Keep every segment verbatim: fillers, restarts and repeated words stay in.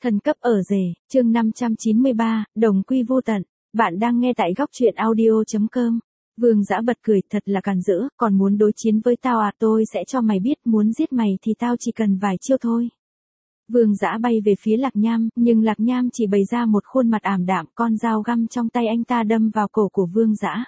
Thần cấp ở rể, chương năm trăm chín mươi ba, đồng quy vô tận. Bạn đang nghe tại góc truyện audio chấm com. Vương Dã bật cười, thật là càn rỡ, còn muốn đối chiến với tao à? Tôi sẽ cho mày biết, muốn giết mày thì tao chỉ cần vài chiêu thôi. Vương Dã bay về phía Lạc Nham, nhưng Lạc Nham chỉ bày ra một khuôn mặt ảm đạm, con dao găm trong tay anh ta đâm vào cổ của Vương Dã.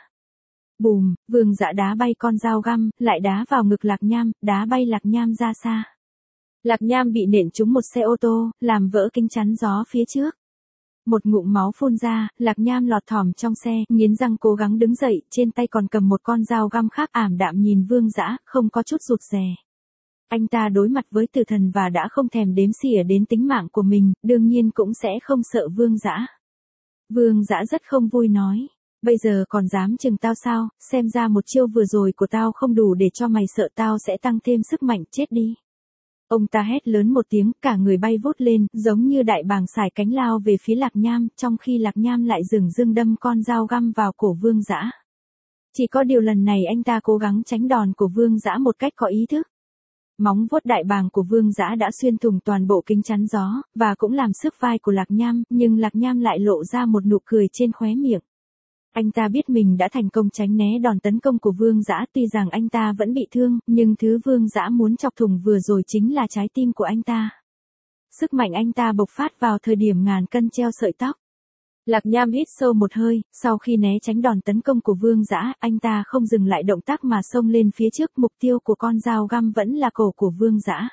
Bùm, Vương Dã đá bay con dao găm, lại đá vào ngực Lạc Nham, đá bay Lạc Nham ra xa. Lạc Nham bị nện trúng một xe ô tô, làm vỡ kính chắn gió phía trước. Một ngụm máu phun ra, Lạc Nham lọt thỏm trong xe, nghiến răng cố gắng đứng dậy, trên tay còn cầm một con dao găm khác, ảm đạm nhìn Vương Dã, không có chút rụt rè. Anh ta đối mặt với tử thần và đã không thèm đếm xỉa đến tính mạng của mình, đương nhiên cũng sẽ không sợ Vương Dã. Vương Dã rất không vui nói, bây giờ còn dám chừng tao sao, xem ra một chiêu vừa rồi của tao không đủ để cho mày sợ, tao sẽ tăng thêm sức mạnh, chết đi. Ông ta hét lớn một tiếng, cả người bay vút lên, giống như đại bàng sải cánh lao về phía Lạc Nham, trong khi Lạc Nham lại dửng dưng đâm con dao găm vào cổ Vương Dã. Chỉ có điều lần này anh ta cố gắng tránh đòn của Vương Dã một cách có ý thức. Móng vuốt đại bàng của Vương Dã đã xuyên thủng toàn bộ kính chắn gió, và cũng làm xước vai của Lạc Nham, nhưng Lạc Nham lại lộ ra một nụ cười trên khóe miệng. Anh ta biết mình đã thành công tránh né đòn tấn công của Vương Dã, tuy rằng anh ta vẫn bị thương, nhưng thứ Vương Dã muốn chọc thủng vừa rồi chính là trái tim của anh ta. Sức mạnh anh ta bộc phát vào thời điểm ngàn cân treo sợi tóc. Lạc Nham hít sâu một hơi, sau khi né tránh đòn tấn công của Vương Dã, anh ta không dừng lại động tác mà xông lên phía trước, mục tiêu của con dao găm vẫn là cổ của Vương Dã.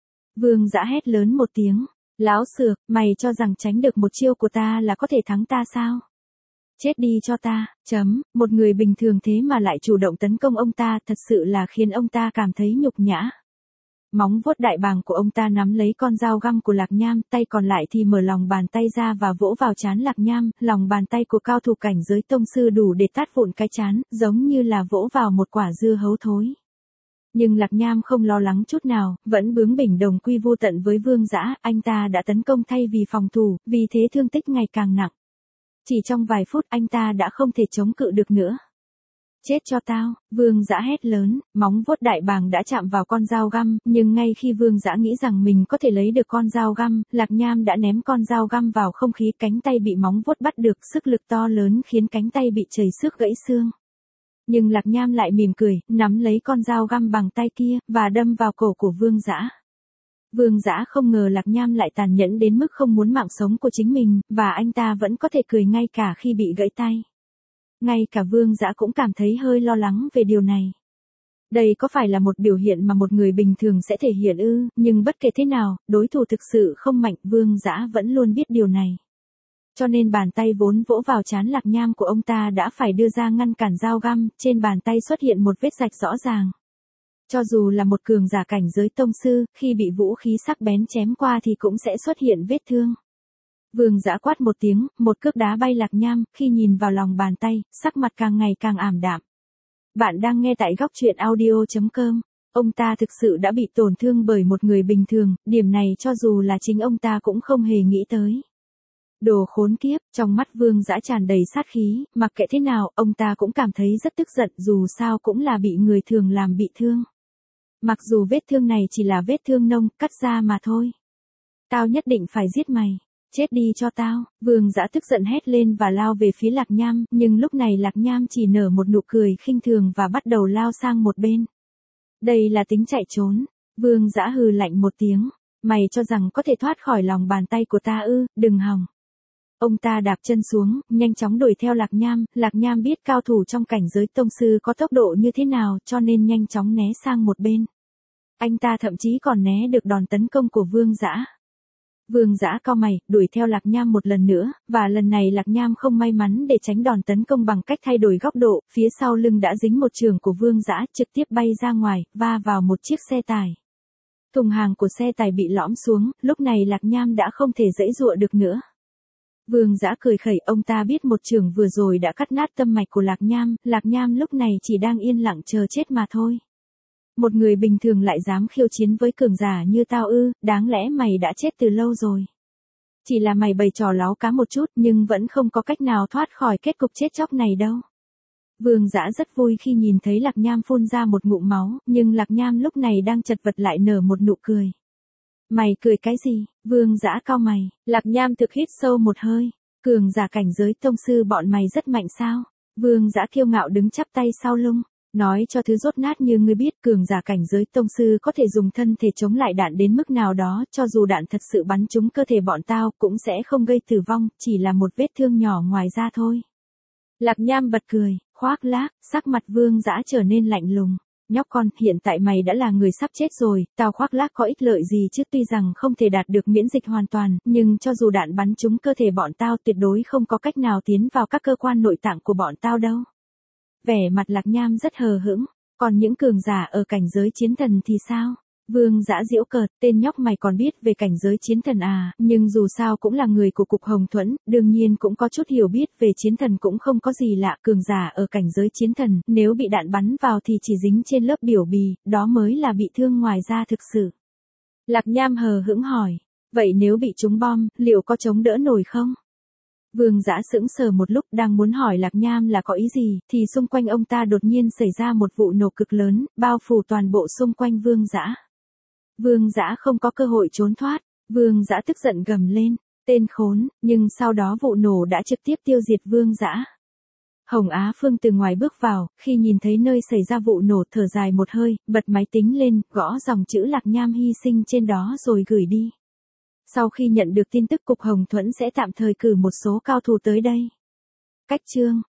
Vương Dã hét lớn một tiếng, láo xược, mày cho rằng tránh được một chiêu của ta là có thể thắng ta sao? Chết đi cho ta, chấm, một người bình thường thế mà lại chủ động tấn công ông ta, thật sự là khiến ông ta cảm thấy nhục nhã. Móng vuốt đại bàng của ông ta nắm lấy con dao găm của Lạc Nham, tay còn lại thì mở lòng bàn tay ra và vỗ vào trán Lạc Nham, lòng bàn tay của cao thủ cảnh giới tông sư đủ để tát vụn cái trán, giống như là vỗ vào một quả dưa hấu thối. Nhưng Lạc Nham không lo lắng chút nào, vẫn bướng bỉnh đồng quy vô tận với Vương Dã, anh ta đã tấn công thay vì phòng thủ, vì thế thương tích ngày càng nặng. Chỉ trong vài phút anh ta đã không thể chống cự được nữa. Chết cho tao, Vương Dã hét lớn, móng vuốt đại bàng đã chạm vào con dao găm, nhưng ngay khi Vương Dã nghĩ rằng mình có thể lấy được con dao găm, Lạc Nham đã ném con dao găm vào không khí, cánh tay bị móng vuốt bắt được, sức lực to lớn khiến cánh tay bị chảy xước gãy xương. Nhưng Lạc Nham lại mỉm cười, nắm lấy con dao găm bằng tay kia, và đâm vào cổ của Vương Dã. Vương Dã không ngờ Lạc Nham lại tàn nhẫn đến mức không muốn mạng sống của chính mình, và anh ta vẫn có thể cười ngay cả khi bị gãy tay. Ngay cả Vương Dã cũng cảm thấy hơi lo lắng về điều này. Đây có phải là một biểu hiện mà một người bình thường sẽ thể hiện ư? Nhưng bất kể thế nào, đối thủ thực sự không mạnh, Vương Dã vẫn luôn biết điều này. Cho nên bàn tay vốn vỗ vào trán Lạc Nham của ông ta đã phải đưa ra ngăn cản dao găm, trên bàn tay xuất hiện một vết rạch rõ ràng. Cho dù là một cường giả cảnh giới tông sư, khi bị vũ khí sắc bén chém qua thì cũng sẽ xuất hiện vết thương. Vương Dã quát một tiếng, một cước đá bay Lạc Nham, khi nhìn vào lòng bàn tay, sắc mặt càng ngày càng ảm đạm. Bạn đang nghe tại góc truyện audio chấm com. Ông ta thực sự đã bị tổn thương bởi một người bình thường, điểm này cho dù là chính ông ta cũng không hề nghĩ tới. Đồ khốn kiếp, trong mắt Vương Dã tràn đầy sát khí, mặc kệ thế nào, ông ta cũng cảm thấy rất tức giận, dù sao cũng là bị người thường làm bị thương. Mặc dù vết thương này chỉ là vết thương nông, cắt ra mà thôi. Tao nhất định phải giết mày. Chết đi cho tao, Vương Dã tức giận hét lên và lao về phía Lạc Nham, nhưng lúc này Lạc Nham chỉ nở một nụ cười khinh thường và bắt đầu lao sang một bên. Đây là tính chạy trốn, Vương Dã hừ lạnh một tiếng, mày cho rằng có thể thoát khỏi lòng bàn tay của ta ư, đừng hòng. Ông ta đạp chân xuống, nhanh chóng đuổi theo Lạc Nham, Lạc Nham biết cao thủ trong cảnh giới tông sư có tốc độ như thế nào, cho nên nhanh chóng né sang một bên. Anh ta thậm chí còn né được đòn tấn công của Vương Dã. Vương Dã cau mày, đuổi theo Lạc Nham một lần nữa, và lần này Lạc Nham không may mắn để tránh đòn tấn công bằng cách thay đổi góc độ, phía sau lưng đã dính một chưởng của Vương Dã, trực tiếp bay ra ngoài, va vào một chiếc xe tải. Thùng hàng của xe tải bị lõm xuống, lúc này Lạc Nham đã không thể giãy giụa được nữa. Vương Dã cười khẩy, ông ta biết một chưởng vừa rồi đã cắt nát tâm mạch của Lạc Nham, Lạc Nham lúc này chỉ đang yên lặng chờ chết mà thôi. Một người bình thường lại dám khiêu chiến với cường giả như tao ư, đáng lẽ mày đã chết từ lâu rồi. Chỉ là mày bày trò láo cá một chút, nhưng vẫn không có cách nào thoát khỏi kết cục chết chóc này đâu. Vương Dã rất vui khi nhìn thấy Lạc Nham phun ra một ngụm máu, nhưng Lạc Nham lúc này đang chật vật lại nở một nụ cười. Mày cười cái gì? Vương Dã cau mày, Lạc Nham thực hít sâu một hơi. Cường giả cảnh giới tông sư bọn mày rất mạnh sao? Vương Dã kiêu ngạo đứng chắp tay sau lưng. Nói cho thứ rốt nát như ngươi biết, cường giả cảnh giới tông sư có thể dùng thân thể chống lại đạn đến mức nào đó, cho dù đạn thật sự bắn trúng cơ thể bọn tao cũng sẽ không gây tử vong, chỉ là một vết thương nhỏ ngoài da thôi. Lạc Nham bật cười, khoác lác, sắc mặt Vương Dã trở nên lạnh lùng. Nhóc con, hiện tại mày đã là người sắp chết rồi, tao khoác lác có ích lợi gì chứ, tuy rằng không thể đạt được miễn dịch hoàn toàn, nhưng cho dù đạn bắn trúng cơ thể bọn tao tuyệt đối không có cách nào tiến vào các cơ quan nội tạng của bọn tao đâu. Vẻ mặt Lạc Nham rất hờ hững, còn những cường giả ở cảnh giới chiến thần thì sao? Vương Dã giễu cợt, tên nhóc mày còn biết về cảnh giới chiến thần à, nhưng dù sao cũng là người của cục Hồng Thuẫn, đương nhiên cũng có chút hiểu biết về chiến thần cũng không có gì lạ, cường giả ở cảnh giới chiến thần, nếu bị đạn bắn vào thì chỉ dính trên lớp biểu bì, đó mới là bị thương ngoài da thực sự. Lạc Nham hờ hững hỏi, vậy nếu bị trúng bom, liệu có chống đỡ nổi không? Vương Dã sững sờ một lúc đang muốn hỏi Lạc Nham là có ý gì, thì xung quanh ông ta đột nhiên xảy ra một vụ nổ cực lớn, bao phủ toàn bộ xung quanh Vương Dã. Vương Dã không có cơ hội trốn thoát, Vương Dã tức giận gầm lên, tên khốn, nhưng sau đó vụ nổ đã trực tiếp tiêu diệt Vương Dã. Hồng Á Phương từ ngoài bước vào, khi nhìn thấy nơi xảy ra vụ nổ thở dài một hơi, bật máy tính lên, gõ dòng chữ Lạc Nham hy sinh trên đó rồi gửi đi. Sau khi nhận được tin tức cục Hồng Thuẫn sẽ tạm thời cử một số cao thủ tới đây. Cách chương